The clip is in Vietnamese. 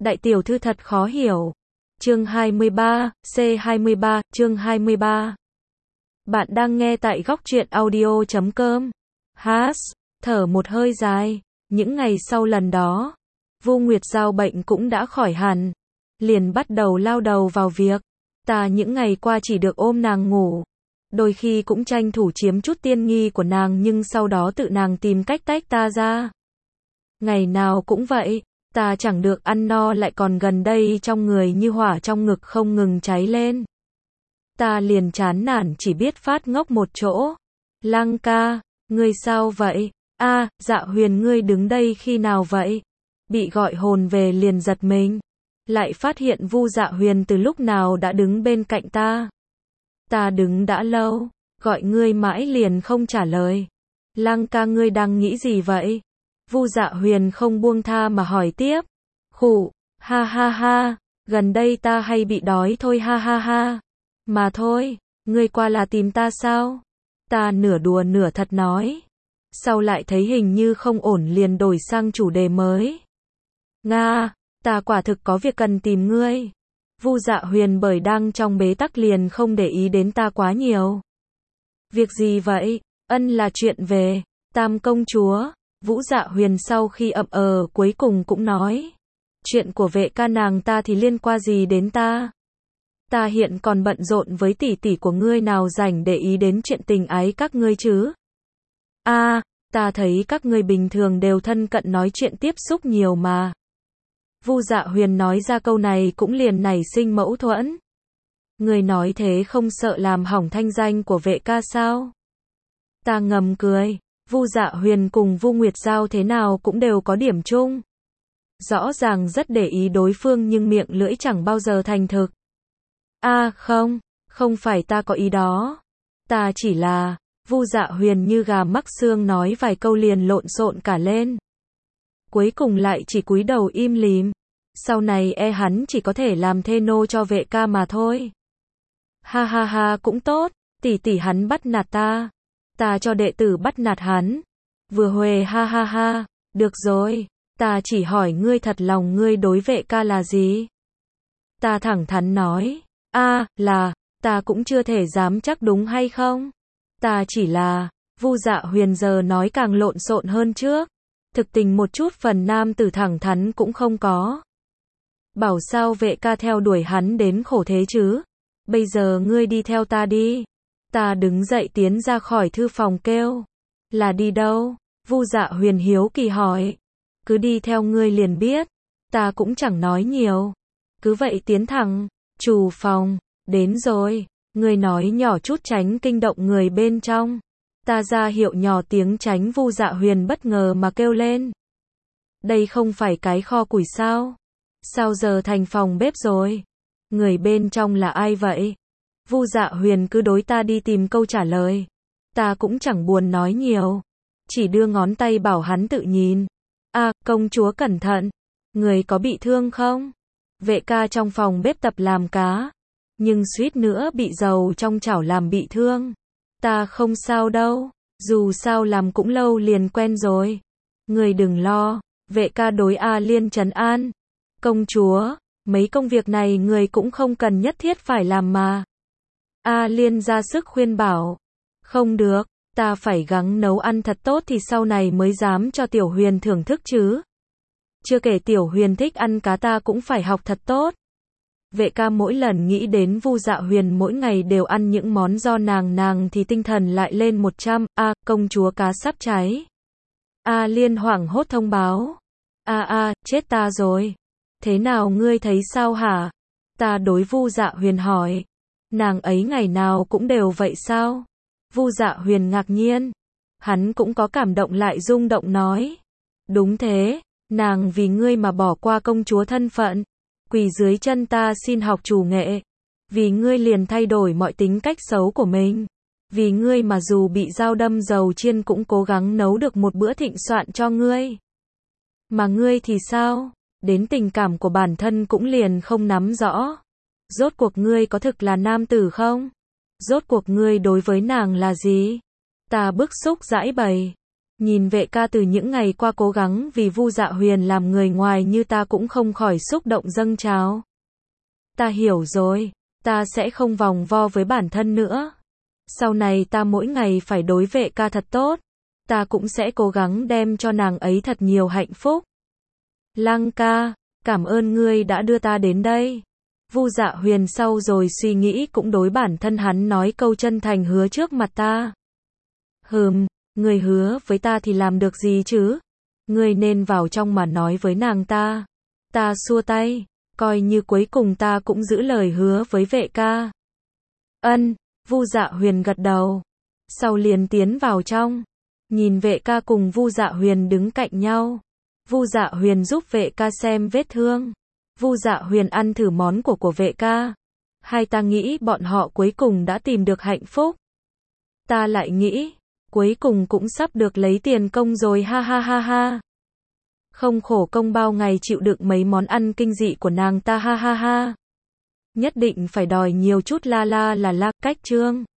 Đại tiểu thư thật khó hiểu. Chương 23, C23, chương 23. Bạn đang nghe tại góc truyện audio.com. Thở một hơi dài, những ngày sau lần đó, Vu Nguyệt Giao bệnh cũng đã khỏi hẳn, liền bắt đầu lao đầu vào việc. Ta những ngày qua chỉ được ôm nàng ngủ, đôi khi cũng tranh thủ chiếm chút tiên nghi của nàng, nhưng sau đó tự nàng tìm cách tách ta ra. Ngày nào cũng vậy, ta chẳng được ăn no, lại còn gần đây trong người như hỏa trong ngực không ngừng cháy lên. Ta liền chán nản chỉ biết phát ngốc một chỗ. Lăng ca, ngươi sao vậy? Dạ Huyền, ngươi đứng đây khi nào vậy? Bị gọi hồn về liền giật mình, lại phát hiện Vu Dạ Huyền từ lúc nào đã đứng bên cạnh ta. Ta đứng đã lâu, gọi ngươi mãi liền không trả lời. Lăng ca, ngươi đang nghĩ gì vậy? Vu Dạ Huyền không buông tha mà hỏi tiếp. Khụ, ha ha ha, gần đây ta hay bị đói thôi, ha ha ha. Mà thôi, ngươi qua là tìm ta sao? Ta nửa đùa nửa thật nói. Sau lại thấy hình như không ổn liền đổi sang chủ đề mới. Nga, ta quả thực có việc cần tìm ngươi. Vu Dạ Huyền bởi đang trong bế tắc liền không để ý đến ta quá nhiều. Việc gì vậy? Là chuyện về Tam công chúa. Vũ Dạ Huyền sau khi cuối cùng cũng nói. Chuyện của vệ ca nàng ta thì liên quan gì đến ta? Ta hiện còn bận rộn với tỷ tỷ của ngươi, nào rảnh để ý đến chuyện tình ái các ngươi chứ? Ta thấy các ngươi bình thường đều thân cận, nói chuyện tiếp xúc nhiều mà. Vu Dạ Huyền nói ra câu này cũng liền nảy sinh mâu thuẫn. Ngươi nói thế không sợ làm hỏng thanh danh của vệ ca sao? Ta ngầm cười. Vu Dạ Huyền cùng Vu Nguyệt Giao thế nào cũng đều có điểm chung. Rõ ràng rất để ý đối phương nhưng miệng lưỡi chẳng bao giờ thành thực. Không phải ta có ý đó. Ta chỉ là... Vu Dạ Huyền như gà mắc xương nói vài câu liền lộn xộn cả lên. Cuối cùng lại chỉ cúi đầu im lìm. Sau này hắn chỉ có thể làm thê nô cho vệ ca mà thôi. Ha ha ha, cũng tốt, tỷ tỷ hắn bắt nạt ta. Ta cho đệ tử bắt nạt hắn. Vừa huề, ha ha ha. Được rồi, ta chỉ hỏi ngươi thật lòng ngươi đối vệ ca là gì? Ta thẳng thắn nói. Ta cũng chưa thể dám chắc đúng hay không. Ta chỉ là... Vu Dạ Huyền giờ nói càng lộn xộn hơn trước. Thực tình một chút phần nam tử thẳng thắn cũng không có. Bảo sao vệ ca theo đuổi hắn đến khổ thế chứ? Bây giờ ngươi đi theo ta đi. Ta đứng dậy tiến ra khỏi thư phòng kêu. Là đi đâu? Vu Dạ Huyền hiếu kỳ hỏi. Cứ đi theo ngươi liền biết. Ta cũng chẳng nói nhiều. Cứ vậy tiến thẳng. Trù phòng. Đến rồi. Ngươi nói nhỏ chút tránh kinh động người bên trong. Ta ra hiệu nhỏ tiếng tránh Vu Dạ Huyền bất ngờ mà kêu lên. Đây không phải cái kho củi sao? Sao giờ thành phòng bếp rồi? Người bên trong là ai vậy? Vu Dạ Huyền cứ đối ta đi tìm câu trả lời. Ta cũng chẳng buồn nói nhiều. Chỉ đưa ngón tay bảo hắn tự nhìn. Công chúa cẩn thận. Người có bị thương không? Vệ ca trong phòng bếp tập làm cá. Nhưng suýt nữa bị dầu trong chảo làm bị thương. Ta không sao đâu. Dù sao làm cũng lâu liền quen rồi. Người đừng lo. Vệ ca đối Liên trấn an. Công chúa, mấy công việc này người cũng không cần nhất thiết phải làm mà. Liên ra sức khuyên bảo. Không được, ta phải gắng nấu ăn thật tốt thì sau này mới dám cho Tiểu Huyền thưởng thức chứ. Chưa kể Tiểu Huyền thích ăn cá, ta cũng phải học thật tốt. Vệ ca mỗi lần nghĩ đến Vu Dạ Huyền mỗi ngày đều ăn những món do nàng thì tinh thần lại lên 100. Công chúa cá sắp cháy. Liên hoảng hốt thông báo. Chết ta rồi. Thế nào ngươi thấy sao hả? Ta đối Vu Dạ Huyền hỏi. Nàng ấy ngày nào cũng đều vậy sao? Vu Dạ Huyền ngạc nhiên. Hắn cũng có cảm động lại rung động nói. Đúng thế, nàng vì ngươi mà bỏ qua công chúa thân phận. Quỳ dưới chân ta xin học chủ nghệ. Vì ngươi liền thay đổi mọi tính cách xấu của mình. Vì ngươi mà dù bị dao đâm dầu chiên cũng cố gắng nấu được một bữa thịnh soạn cho ngươi. Mà ngươi thì sao? Đến tình cảm của bản thân cũng liền không nắm rõ. Rốt cuộc ngươi có thực là nam tử không? Rốt cuộc ngươi đối với nàng là gì? Ta bức xúc giãi bày. Nhìn vệ ca từ những ngày qua cố gắng vì Vu Dạ Huyền làm người ngoài như ta cũng không khỏi xúc động dâng trào. Ta hiểu rồi, ta sẽ không vòng vo với bản thân nữa. Sau này ta mỗi ngày phải đối vệ ca thật tốt. Ta cũng sẽ cố gắng đem cho nàng ấy thật nhiều hạnh phúc. Lăng ca, cảm ơn ngươi đã đưa ta đến đây. Vu Dạ Huyền sau rồi suy nghĩ cũng đối bản thân hắn nói câu chân thành hứa trước mặt ta. Ngươi hứa với ta thì làm được gì chứ? Ngươi nên vào trong mà nói với nàng ta. Ta xua tay, coi như cuối cùng ta cũng giữ lời hứa với vệ ca. Ân, Vu Dạ Huyền gật đầu. Sau liền tiến vào trong. Nhìn vệ ca cùng Vu Dạ Huyền đứng cạnh nhau. Vu Dạ Huyền giúp vệ ca xem vết thương. Vu Dạ Huyền ăn thử món của vệ ca. Hai ta nghĩ bọn họ cuối cùng đã tìm được hạnh phúc. Ta lại nghĩ, cuối cùng cũng sắp được lấy tiền công rồi ha ha ha ha. Không khổ công bao ngày chịu đựng mấy món ăn kinh dị của nàng ta ha ha ha. Nhất định phải đòi nhiều chút la la là la cách chương.